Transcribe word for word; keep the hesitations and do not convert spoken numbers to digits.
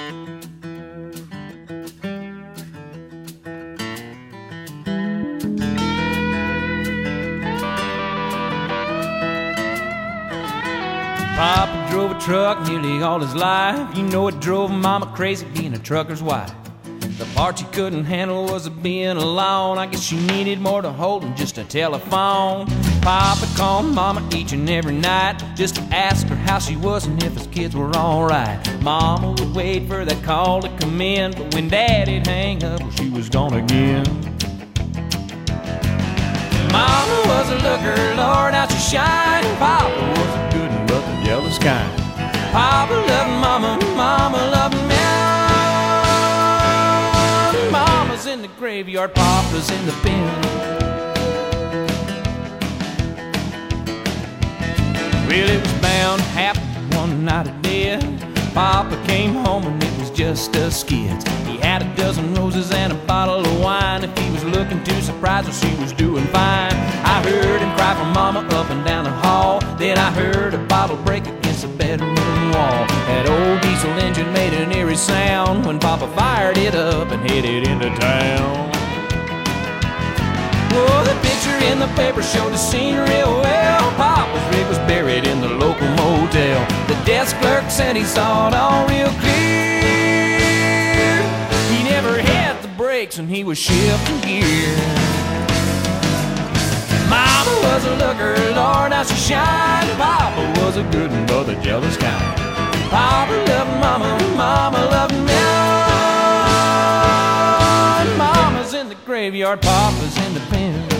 Papa drove a truck nearly all his life. You know it drove Mama crazy being a trucker's wife. The part she couldn't handle was being alone. I guess she needed more to hold than just a telephone. Papa called Mama each and every night just to ask her how she was and if his kids were alright. Mama would wait for that call to come in, but when Daddy'd hang up, well, she was gone again. Mama was a looker, Lord, how she shined. Papa was a good one, but the jealous kind. Papa loved Mama, Mama loved me. Mama's in the graveyard, Papa's in the bin. Well, it was bound to happen one night of death. Papa came home and it was just us kids. He had a dozen roses and a bottle of wine. If he was looking too surprised, well, she was doing fine. I heard him cry for Mama up and down the hall. Then I heard a bottle break against the bedroom wall. That old diesel engine made an eerie sound when Papa fired it up and headed into town. Oh, the picture in the paper showed the scene real well. Papa's rig was buried in the local motel. The desk clerk said he saw it all real clear. He never had the brakes and he was shifting gear. Mama was a looker, Lord, how she shined. Papa was a good one, but the jealous kind. Papa loved Mama, Mama loved me. Mama's in the graveyard, Papa's in the pen.